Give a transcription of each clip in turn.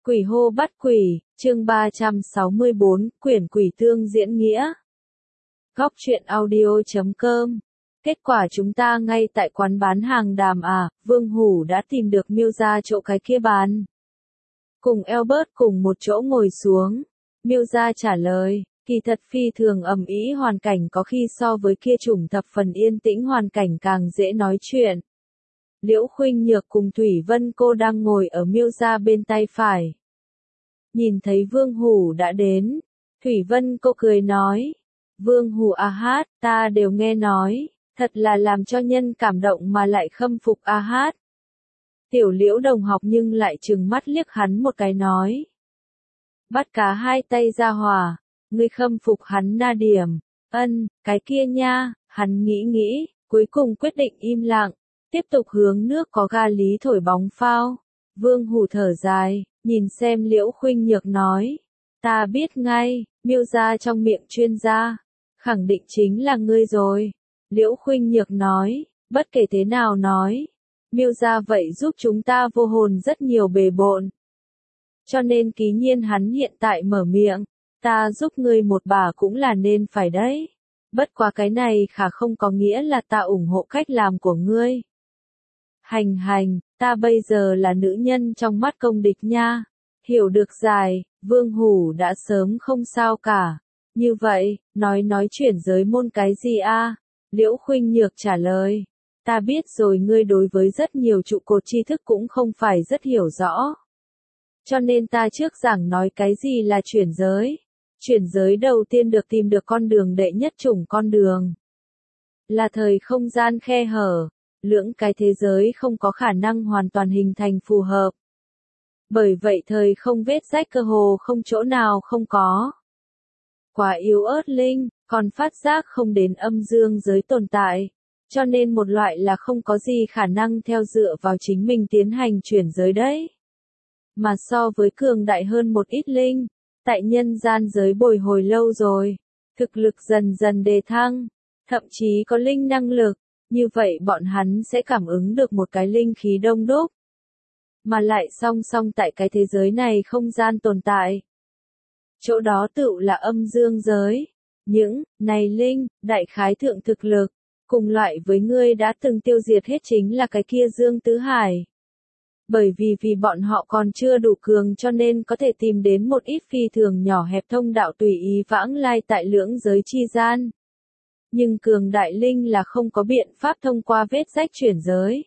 Quỷ hô bắt quỷ, chương 364, quyển quỷ tương diễn nghĩa. Góc truyện audio.com. Kết quả chúng ta ngay tại quán bán hàng đàm à, Vương Hủ đã tìm được Miêu Gia chỗ cái kia bán. Cùng Albert cùng một chỗ ngồi xuống. Miêu Gia trả lời, kỳ thật phi thường ầm ĩ hoàn cảnh có khi so với kia chủng thập phần yên tĩnh hoàn cảnh càng dễ nói chuyện. Liễu Khuynh Nhược cùng Thủy Vân cô đang ngồi ở Miêu Gia bên tay phải. Nhìn thấy Vương Hủ đã đến, Thủy Vân cô cười nói, Vương Hủ a hát, ta đều nghe nói, thật là làm cho nhân cảm động mà lại khâm phục a hát. Tiểu Liễu đồng học nhưng lại trừng mắt liếc hắn một cái nói. Bắt cá hai tay ra hòa, ngươi khâm phục hắn na điểm, cái kia nha, hắn nghĩ, cuối cùng quyết định im lặng, tiếp tục hướng nước có ga lý thổi bóng phao. Vương Hủ thở dài, nhìn xem Liễu Khuynh Nhược nói, ta biết ngay, Miêu Gia trong miệng chuyên gia, khẳng định chính là ngươi rồi. Liễu Khuynh Nhược nói, bất kể thế nào nói, Miêu Gia vậy giúp chúng ta vô hồn rất nhiều bề bộn. Cho nên ký nhiên hắn hiện tại mở miệng, ta giúp ngươi một bà cũng là nên phải đấy. Bất quá cái này khả không có nghĩa là ta ủng hộ cách làm của ngươi. Hành, ta bây giờ là nữ nhân trong mắt công địch nha. Hiểu được dài, Vương Hủ đã sớm không sao cả. Như vậy, nói chuyển giới môn cái gì a? Liễu Khuynh Nhược trả lời. Ta biết rồi, ngươi đối với rất nhiều trụ cột tri thức cũng không phải rất hiểu rõ. Cho nên ta trước giảng nói cái gì là chuyển giới. Chuyển giới đầu tiên được tìm được con đường đệ nhất chủng con đường. Là thời không gian khe hở. Lưỡng cái thế giới không có khả năng hoàn toàn hình thành phù hợp. Bởi vậy thời không vết rách cơ hồ không chỗ nào không có. Quá yếu ớt linh, còn phát giác không đến âm dương giới tồn tại. Cho nên một loại là không có gì khả năng theo dựa vào chính mình tiến hành chuyển giới đấy. Mà so với cường đại hơn một ít linh, tại nhân gian giới bồi hồi lâu rồi, thực lực dần dần đề thăng, thậm chí có linh năng lực. Như vậy bọn hắn sẽ cảm ứng được một cái linh khí đông đúc. Mà lại song song tại cái thế giới này không gian tồn tại. Chỗ đó tựu là âm dương giới. Những, này linh, đại khái thượng thực lực, cùng loại với ngươi đã từng tiêu diệt hết chính là cái kia Dương Tứ Hải. Bởi vì bọn họ còn chưa đủ cường cho nên có thể tìm đến một ít phi thường nhỏ hẹp thông đạo tùy ý vãng lai tại lưỡng giới chi gian. Nhưng cường đại linh là không có biện pháp thông qua vết rách chuyển giới.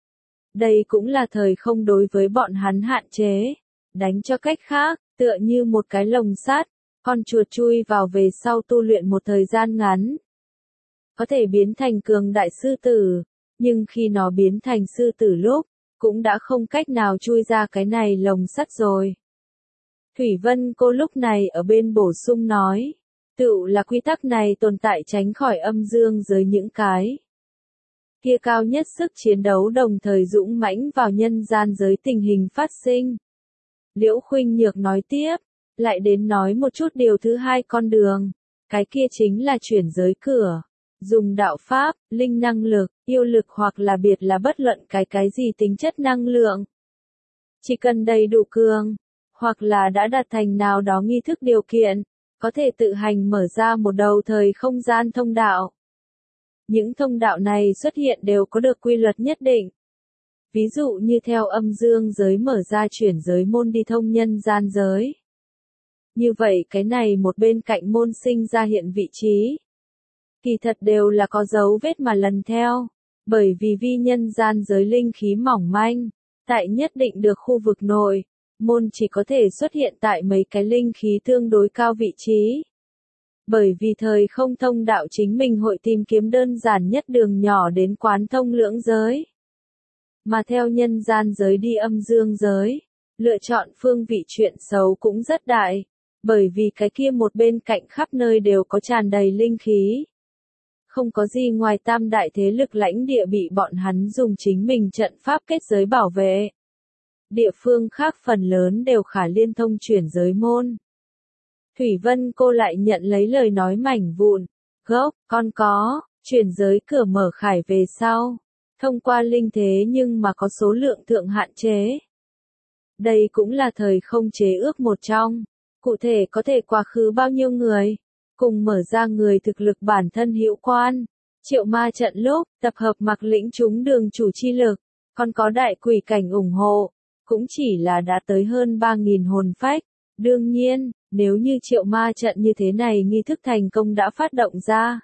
Đây cũng là thời không đối với bọn hắn hạn chế. Đánh cho cách khác, tựa như một cái lồng sắt, con chuột chui vào về sau tu luyện một thời gian ngắn. Có thể biến thành cường đại sư tử, nhưng khi nó biến thành sư tử lúc, cũng đã không cách nào chui ra cái này lồng sắt rồi. Thủy Vân cô lúc này ở bên bổ sung nói. Tựu là quy tắc này tồn tại tránh khỏi âm dương giới những cái kia cao nhất sức chiến đấu đồng thời dũng mãnh vào nhân gian giới tình hình phát sinh. Liễu Khuynh Nhược nói tiếp, lại đến nói một chút điều thứ hai con đường, cái kia chính là chuyển giới cửa, dùng đạo pháp, linh năng lực, yêu lực hoặc là biệt là bất luận cái gì tính chất năng lượng. Chỉ cần đầy đủ cường, hoặc là đã đạt thành nào đó nghi thức điều kiện, có thể tự hành mở ra một đầu thời không gian thông đạo. Những thông đạo này xuất hiện đều có được quy luật nhất định. Ví dụ như theo âm dương giới mở ra chuyển giới môn đi thông nhân gian giới. Như vậy cái này một bên cạnh môn sinh ra hiện vị trí. Kỳ thật đều là có dấu vết mà lần theo. Bởi vì vi nhân gian giới linh khí mỏng manh, tại nhất định được khu vực nội. Môn chỉ có thể xuất hiện tại mấy cái linh khí tương đối cao vị trí. Bởi vì thời không thông đạo chính mình hội tìm kiếm đơn giản nhất đường nhỏ đến quán thông lưỡng giới. Mà theo nhân gian giới đi âm dương giới, lựa chọn phương vị chuyện xấu cũng rất đại. Bởi vì cái kia một bên cạnh khắp nơi đều có tràn đầy linh khí. Không có gì ngoài tam đại thế lực lãnh địa bị bọn hắn dùng chính mình trận pháp kết giới bảo vệ. Địa phương khác phần lớn đều khả liên thông chuyển giới môn. Thủy Vân cô lại nhận lấy lời nói mảnh vụn. Gốc, con có, chuyển giới cửa mở khải về sau. Thông qua linh thế nhưng mà có số lượng thượng hạn chế. Đây cũng là thời không chế ước một trong. Cụ thể có thể quá khứ bao nhiêu người, cùng mở ra người thực lực bản thân hữu quan. Triệu ma trận lúc, tập hợp mặc lĩnh chúng đường chủ chi lực, còn có đại quỷ cảnh ủng hộ, cũng chỉ là đã tới hơn 3.000 hồn phách. Đương nhiên, nếu như triệu ma trận như thế này nghi thức thành công đã phát động ra,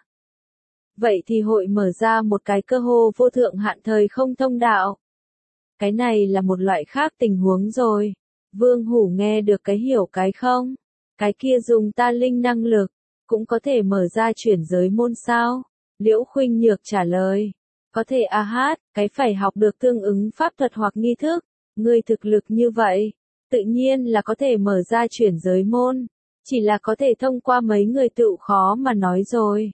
vậy thì hội mở ra một cái cơ hồ vô thượng hạn thời không thông đạo. Cái này là một loại khác tình huống rồi. Vương Hủ nghe được cái hiểu cái không? Cái kia dùng ta linh năng lực, cũng có thể mở ra chuyển giới môn sao? Liễu Khuynh Nhược trả lời. Có thể a hát, cái phải học được tương ứng pháp thuật hoặc nghi thức. Ngươi thực lực như vậy, tự nhiên là có thể mở ra chuyển giới môn. Chỉ là có thể thông qua mấy người tự khó mà nói rồi.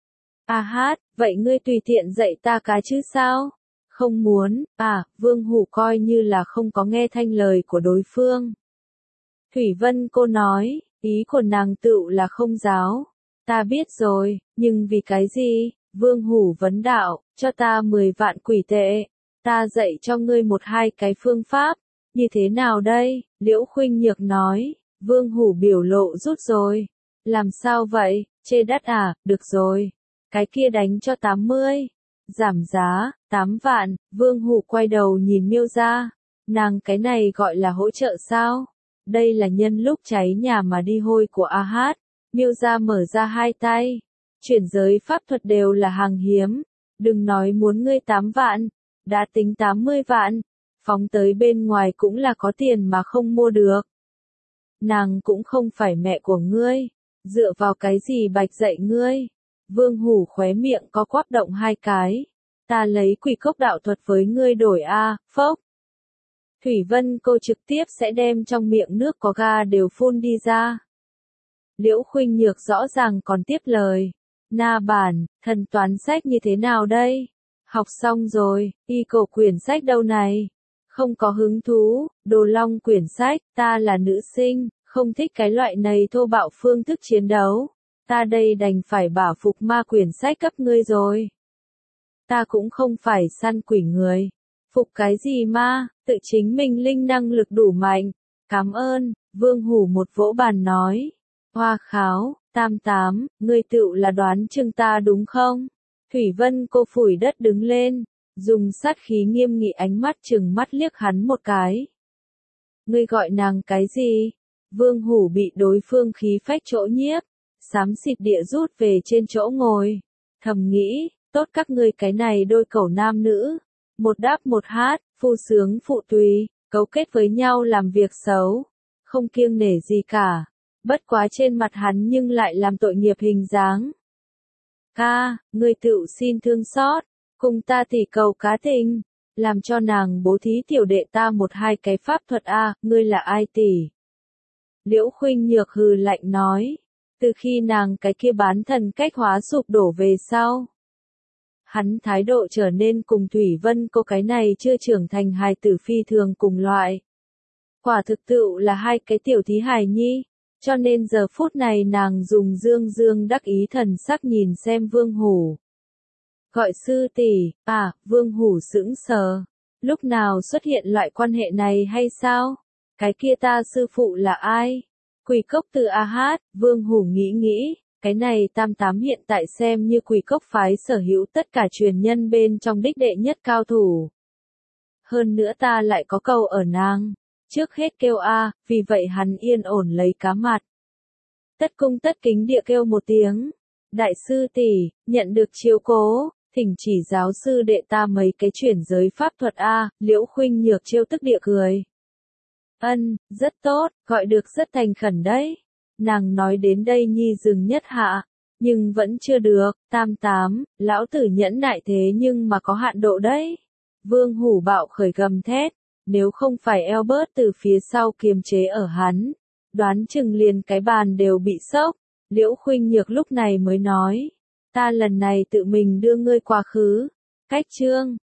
A hát, vậy ngươi tùy tiện dạy ta cái chứ sao? Không muốn, Vương Hủ coi như là không có nghe thanh lời của đối phương. Thủy Vân cô nói, ý của nàng tựu là không giáo. Ta biết rồi, nhưng vì cái gì? Vương Hủ vấn đạo, cho ta 10 vạn quỷ tệ. Ta dạy cho ngươi một hai cái phương pháp. Như thế nào đây? Liễu Khuynh Nhược nói, Vương Hủ biểu lộ rút rồi. Làm sao vậy? Chê đắt à? Được rồi. Cái kia đánh cho 80. Giảm giá, 8 vạn, Vương Hủ quay đầu nhìn Miêu Gia. Nàng cái này gọi là hỗ trợ sao? Đây là nhân lúc cháy nhà mà đi hôi của A Hát. Miêu Gia mở ra hai tay. Chuyển giới pháp thuật đều là hàng hiếm. Đừng nói muốn ngươi 8 vạn, đã tính 80 vạn. Phóng tới bên ngoài cũng là có tiền mà không mua được. Nàng cũng không phải mẹ của ngươi. Dựa vào cái gì bạch dạy ngươi? Vương Hủ khóe miệng có quắp động hai cái. Ta lấy quỷ cốc đạo thuật với ngươi đổi phốc. Thủy Vân cô trực tiếp sẽ đem trong miệng nước có ga đều phun đi ra. Liễu Khuynh Nhược rõ ràng còn tiếp lời. Na bản, thần toán sách như thế nào đây? Học xong rồi, y cổ quyển sách đâu này? Không có hứng thú, Đồ Long quyển sách, ta là nữ sinh, không thích cái loại này thô bạo phương thức chiến đấu. Ta đây đành phải bảo phục ma quyển sách cấp ngươi rồi. Ta cũng không phải săn quỷ người. Phục cái gì ma, tự chính mình linh năng lực đủ mạnh. Cảm ơn, Vương Hủ một vỗ bàn nói. Hoa kháo, tam tám, ngươi tựu là đoán chừng ta đúng không? Thủy Vân cô phủi đất đứng lên, dùng sát khí nghiêm nghị ánh mắt chừng mắt liếc hắn một cái. Ngươi gọi nàng cái gì? Vương Hủ bị đối phương khí phách chỗ nhiếp, xám xịt địa rút về trên chỗ ngồi. Thầm nghĩ, tốt các ngươi cái này đôi cẩu nam nữ. Một đáp một hát, phu sướng phụ tùy, cấu kết với nhau làm việc xấu. Không kiêng nể gì cả. Bất quá trên mặt hắn nhưng lại làm tội nghiệp hình dáng. Ca, ngươi tự xin thương xót, cùng ta tỉ cầu cá tình, làm cho nàng bố thí tiểu đệ ta một hai cái pháp thuật ngươi là ai tỉ? Liễu Khuynh Nhược hừ lạnh nói, từ khi nàng cái kia bán thần cách hóa sụp đổ về sau. Hắn thái độ trở nên cùng Thủy Vân cô cái này chưa trưởng thành hài tử phi thường cùng loại. Quả thực tựu là hai cái tiểu thí hài nhi. Cho nên giờ phút này nàng dùng dương dương đắc ý thần sắc nhìn xem Vương Hủ. Gọi sư tỷ, Vương Hủ sững sờ. Lúc nào xuất hiện loại quan hệ này hay sao? Cái kia ta sư phụ là ai? Quỷ cốc từ A Hát, Vương Hủ nghĩ, cái này tam tám hiện tại xem như quỷ cốc phái sở hữu tất cả truyền nhân bên trong đích đệ nhất cao thủ. Hơn nữa ta lại có câu ở nàng. Trước hết kêu vì vậy hắn yên ổn lấy cá mặt. Tất cung tất kính địa kêu một tiếng. Đại sư tỷ, nhận được chiếu cố, thỉnh chỉ giáo sư đệ ta mấy cái chuyển giới pháp thuật Liễu Khuynh Nhược trêu tức địa cười. Rất tốt, gọi được rất thành khẩn đấy. Nàng nói đến đây nhi dừng nhất hạ, nhưng vẫn chưa được, tam tám, lão tử nhẫn nại thế nhưng mà có hạn độ đấy. Vương Hủ bạo khởi gầm thét. Nếu không phải Albert từ phía sau kiềm chế ở hắn, đoán chừng liền cái bàn đều bị sốc. Liễu Khuynh Nhược lúc này mới nói, ta lần này tự mình đưa ngươi quá khứ. Cách chương